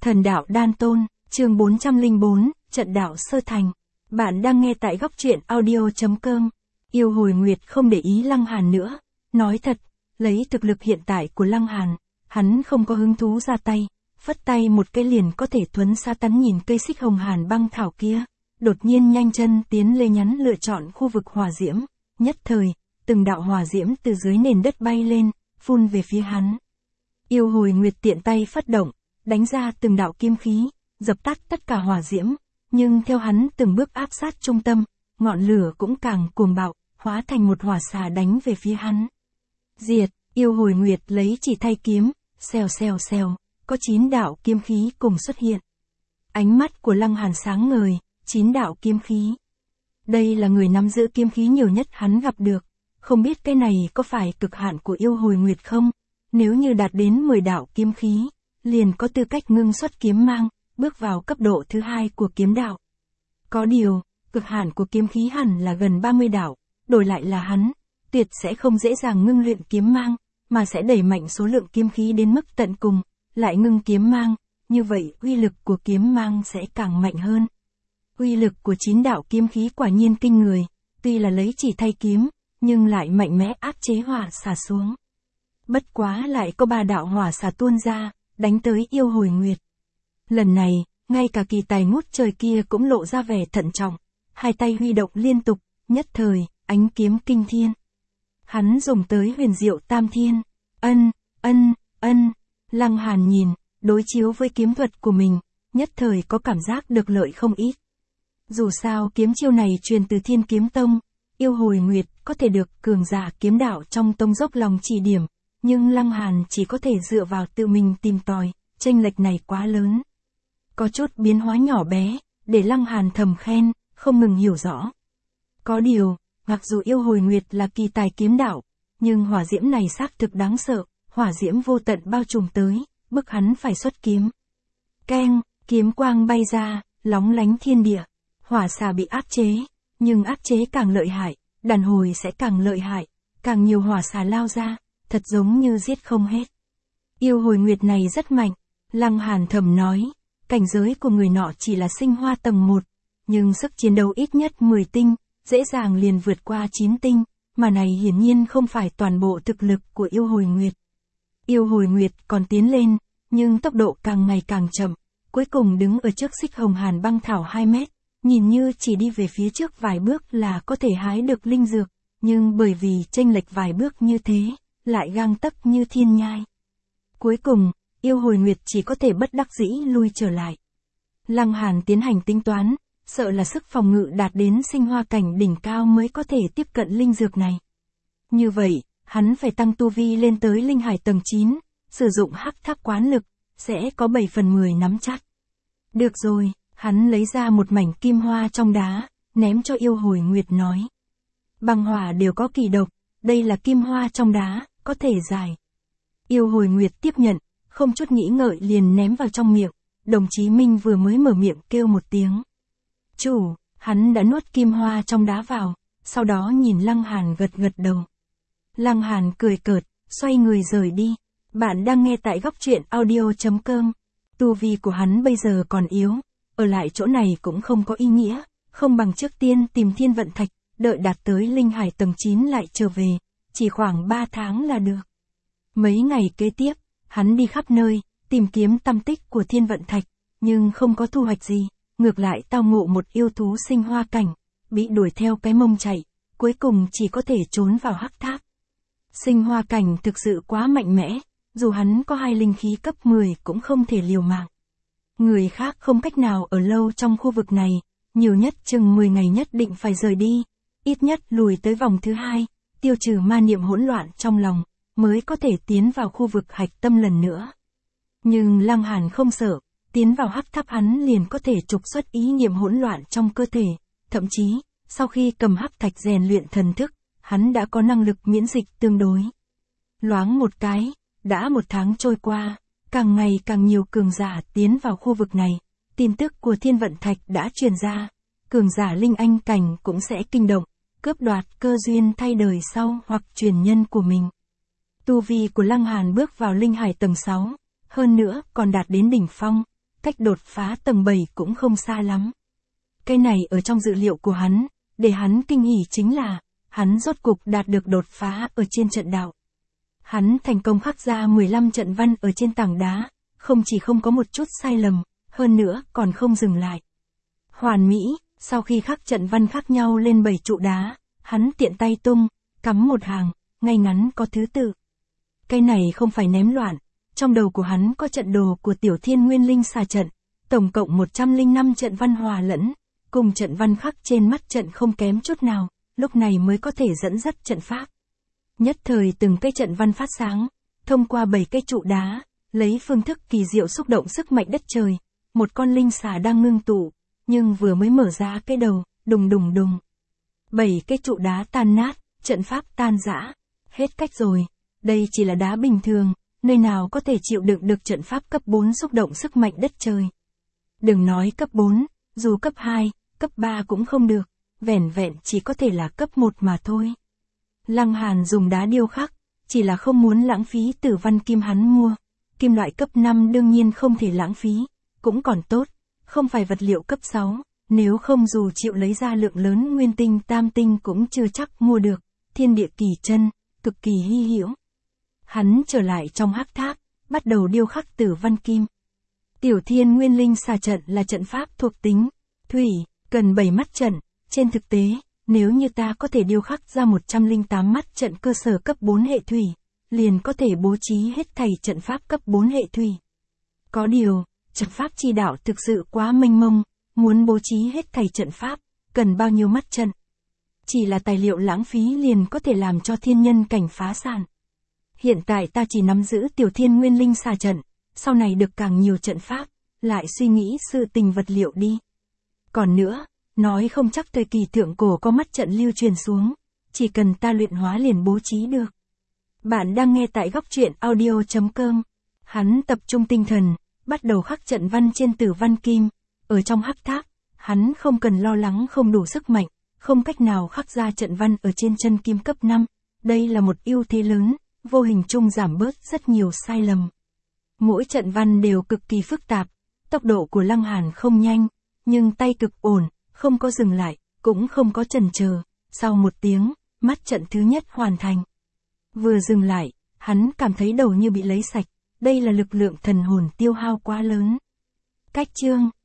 Thần đạo đan tôn, chương 404, trận đạo sơ thành. Bạn đang nghe tại góc truyện audio.com. Yêu Hồi Nguyệt không để ý Lăng Hàn nữa. Nói thật, lấy thực lực hiện tại của Lăng Hàn, hắn không có hứng thú ra tay. Phất tay một cái liền có thể thuấn sa tắn nhìn cây xích hồng hàn băng thảo kia. Đột nhiên nhanh chân tiến lên nhắn lựa chọn khu vực hỏa diễm. Nhất thời, từng đạo hỏa diễm từ dưới nền đất bay lên, phun về phía hắn. Yêu Hồi Nguyệt tiện tay phát động, đánh ra từng đạo kim khí, dập tắt tất cả hỏa diễm, nhưng theo hắn từng bước áp sát trung tâm, ngọn lửa cũng càng cuồng bạo, hóa thành một hỏa xà đánh về phía hắn. Diệt, Yêu Hồi Nguyệt lấy chỉ thay kiếm, xèo xèo xèo, có 9 đạo kim khí cùng xuất hiện. Ánh mắt của Lăng Hàn sáng ngời, 9 đạo kim khí. Đây là người nắm giữ kim khí nhiều nhất hắn gặp được, không biết cái này có phải cực hạn của Yêu Hồi Nguyệt không? Nếu như đạt đến 10 đạo kim khí, liền có tư cách ngưng xuất kiếm mang, bước vào cấp độ thứ 2 của kiếm đạo. Có điều, cực hạn của kiếm khí hẳn là gần 30 đạo, đổi lại là hắn, tuyệt sẽ không dễ dàng ngưng luyện kiếm mang, mà sẽ đẩy mạnh số lượng kiếm khí đến mức tận cùng, lại ngưng kiếm mang, như vậy uy lực của kiếm mang sẽ càng mạnh hơn. Uy lực của 9 đạo kiếm khí quả nhiên kinh người, tuy là lấy chỉ thay kiếm, nhưng lại mạnh mẽ áp chế hỏa xà xuống. Bất quá lại có 3 đạo hỏa xà tuôn ra, đánh tới Yêu Hồi Nguyệt. Lần này, ngay cả kỳ tài ngút trời kia cũng lộ ra vẻ thận trọng, hai tay huy động liên tục, nhất thời, ánh kiếm kinh thiên. Hắn dùng tới huyền diệu tam thiên, Lăng Hàn nhìn, đối chiếu với kiếm thuật của mình, nhất thời có cảm giác được lợi không ít. Dù sao kiếm chiêu này truyền từ Thiên Kiếm Tông, Yêu Hồi Nguyệt có thể được cường giả kiếm đạo trong tông dốc lòng chỉ điểm, nhưng Lăng Hàn chỉ có thể dựa vào tự mình tìm tòi, chênh lệch này quá lớn. Có chút biến hóa nhỏ bé, để Lăng Hàn thầm khen, không ngừng hiểu rõ. Có điều, mặc dù Yêu Hồi Nguyệt là kỳ tài kiếm đạo, nhưng hỏa diễm này xác thực đáng sợ, hỏa diễm vô tận bao trùm tới, bức hắn phải xuất kiếm. Keng, kiếm quang bay ra, lóng lánh thiên địa, hỏa xà bị áp chế, nhưng áp chế càng lợi hại, đàn hồi sẽ càng lợi hại, càng nhiều hỏa xà lao ra, thật giống như giết không hết. Yêu Hồi Nguyệt này rất mạnh, Lăng Hàn thầm nói, cảnh giới của người nọ chỉ là sinh hoa tầng 1, nhưng sức chiến đấu ít nhất 10 tinh, dễ dàng liền vượt qua 9 tinh, mà này hiển nhiên không phải toàn bộ thực lực của Yêu Hồi Nguyệt. Yêu Hồi Nguyệt còn tiến lên, nhưng tốc độ càng ngày càng chậm, cuối cùng đứng ở trước xích hồng hàn băng thảo 2 mét, nhìn như chỉ đi về phía trước vài bước là có thể hái được linh dược, nhưng bởi vì chênh lệch vài bước như thế, lại gang tấc như thiên nhai. Cuối cùng, Yêu Hồi Nguyệt chỉ có thể bất đắc dĩ lui trở lại. Lăng Hàn tiến hành tính toán, sợ là sức phòng ngự đạt đến sinh hoa cảnh đỉnh cao mới có thể tiếp cận linh dược này. Như vậy, hắn phải tăng tu vi lên tới linh hải tầng 9, sử dụng hắc tháp quán lực, sẽ có 7/10 nắm chắc. Được rồi, hắn lấy ra một mảnh kim hoa trong đá, ném cho Yêu Hồi Nguyệt nói. Băng hỏa đều có kỳ độc, đây là kim hoa trong đá, có thể giải. Yêu Hồi Nguyệt tiếp nhận, không chút nghĩ ngợi liền ném vào trong miệng, đồng chí Minh vừa mới mở miệng kêu một tiếng. Chủ, hắn đã nuốt kim hoa trong đá vào, sau đó nhìn Lăng Hàn gật gật đầu. Lăng Hàn cười cợt, xoay người rời đi. Bạn đang nghe tại góc truyện audio.com. Tu vi của hắn bây giờ còn yếu, ở lại chỗ này cũng không có ý nghĩa, không bằng trước tiên tìm thiên vận thạch, đợi đạt tới linh hải tầng 9 lại trở về, chỉ khoảng 3 tháng là được. Mấy ngày kế tiếp, hắn đi khắp nơi, tìm kiếm tăm tích của thiên vận thạch, nhưng không có thu hoạch gì, ngược lại tao ngộ một yêu thú sinh hoa cảnh, bị đuổi theo cái mông chạy, cuối cùng chỉ có thể trốn vào hắc tháp. Sinh hoa cảnh thực sự quá mạnh mẽ, dù hắn có 2 linh khí cấp 10 cũng không thể liều mạng. Người khác không cách nào ở lâu trong khu vực này, nhiều nhất chừng 10 ngày nhất định phải rời đi, ít nhất lùi tới vòng thứ 2, tiêu trừ ma niệm hỗn loạn trong lòng, mới có thể tiến vào khu vực hạch tâm lần nữa. Nhưng Lăng Hàn không sợ, tiến vào hắc tháp hắn liền có thể trục xuất ý niệm hỗn loạn trong cơ thể, thậm chí, sau khi cầm hắc thạch rèn luyện thần thức, hắn đã có năng lực miễn dịch tương đối. Loáng một cái, đã 1 tháng trôi qua, càng ngày càng nhiều cường giả tiến vào khu vực này, tin tức của thiên vận thạch đã truyền ra, cường giả linh anh cảnh cũng sẽ kinh động, cướp đoạt cơ duyên thay đời sau hoặc truyền nhân của mình. Tu vi của Lăng Hàn bước vào linh hải tầng 6, hơn nữa còn đạt đến đỉnh phong, cách đột phá tầng 7 cũng không xa lắm. Cái này ở trong dự liệu của hắn, để hắn kinh hỉ chính là, hắn rốt cục đạt được đột phá ở trên trận đạo. Hắn thành công khắc ra 15 trận văn ở trên tảng đá, không chỉ không có một chút sai lầm, hơn nữa còn không dừng lại. Hoàn mỹ, sau khi khắc trận văn khác nhau lên 7 trụ đá, hắn tiện tay tung, cắm một hàng, ngay ngắn có thứ tự. Cái này không phải ném loạn, trong đầu của hắn có trận đồ của Tiểu Thiên Nguyên Linh xà trận, tổng cộng 105 trận văn hòa lẫn, cùng trận văn khắc trên mắt trận không kém chút nào, lúc này mới có thể dẫn dắt trận pháp. Nhất thời từng cái trận văn phát sáng, thông qua 7 cái trụ đá, lấy phương thức kỳ diệu xúc động sức mạnh đất trời, một con linh xà đang ngưng tụ, nhưng vừa mới mở ra cái đầu, đùng đùng đùng. 7 cái trụ đá tan nát, trận pháp tan rã, hết cách rồi, đây chỉ là đá bình thường, nơi nào có thể chịu đựng được trận pháp cấp 4 xúc động sức mạnh đất trời. Đừng nói cấp 4, dù cấp 2, cấp 3 cũng không được, vẻn vẹn chỉ có thể là cấp 1 mà thôi. Lăng Hàn dùng đá điêu khắc, chỉ là không muốn lãng phí tử văn kim hắn mua. Kim loại cấp 5 đương nhiên không thể lãng phí, cũng còn tốt, không phải vật liệu cấp 6, nếu không dù chịu lấy ra lượng lớn nguyên tinh tam tinh cũng chưa chắc mua được, thiên địa kỳ chân, cực kỳ hy hữu. Hắn trở lại trong hắc tháp, bắt đầu điêu khắc tử văn kim. Tiểu Thiên Nguyên Linh xà trận là trận pháp thuộc tính thủy, cần 7 mắt trận, trên thực tế, nếu như ta có thể điêu khắc ra 108 mắt trận cơ sở cấp 4 hệ thủy, liền có thể bố trí hết thảy trận pháp cấp 4 hệ thủy. Có điều, trận pháp chi đạo thực sự quá mênh mông, muốn bố trí hết thảy trận pháp, cần bao nhiêu mắt trận. Chỉ là tài liệu lãng phí liền có thể làm cho thiên nhân cảnh phá sản. Hiện tại ta chỉ nắm giữ Tiểu Thiên Nguyên Linh xà trận, sau này được càng nhiều trận pháp, lại suy nghĩ sự tình vật liệu đi. Còn nữa, nói không chắc thời kỳ thượng cổ có mắt trận lưu truyền xuống, chỉ cần ta luyện hóa liền bố trí được. Bạn đang nghe tại góc truyện audio.com. Hắn tập trung tinh thần, bắt đầu khắc trận văn trên tử văn kim. Ở trong hắc tháp, hắn không cần lo lắng không đủ sức mạnh, không cách nào khắc ra trận văn ở trên chân kim cấp 5. Đây là một ưu thế lớn, vô hình chung giảm bớt rất nhiều sai lầm. Mỗi trận văn đều cực kỳ phức tạp, tốc độ của Lăng Hàn không nhanh, nhưng tay cực ổn, không có dừng lại, cũng không có chần chờ. Sau 1 tiếng, mắt trận thứ nhất hoàn thành. Vừa dừng lại, hắn cảm thấy đầu như bị lấy sạch, đây là lực lượng thần hồn tiêu hao quá lớn. Cách chương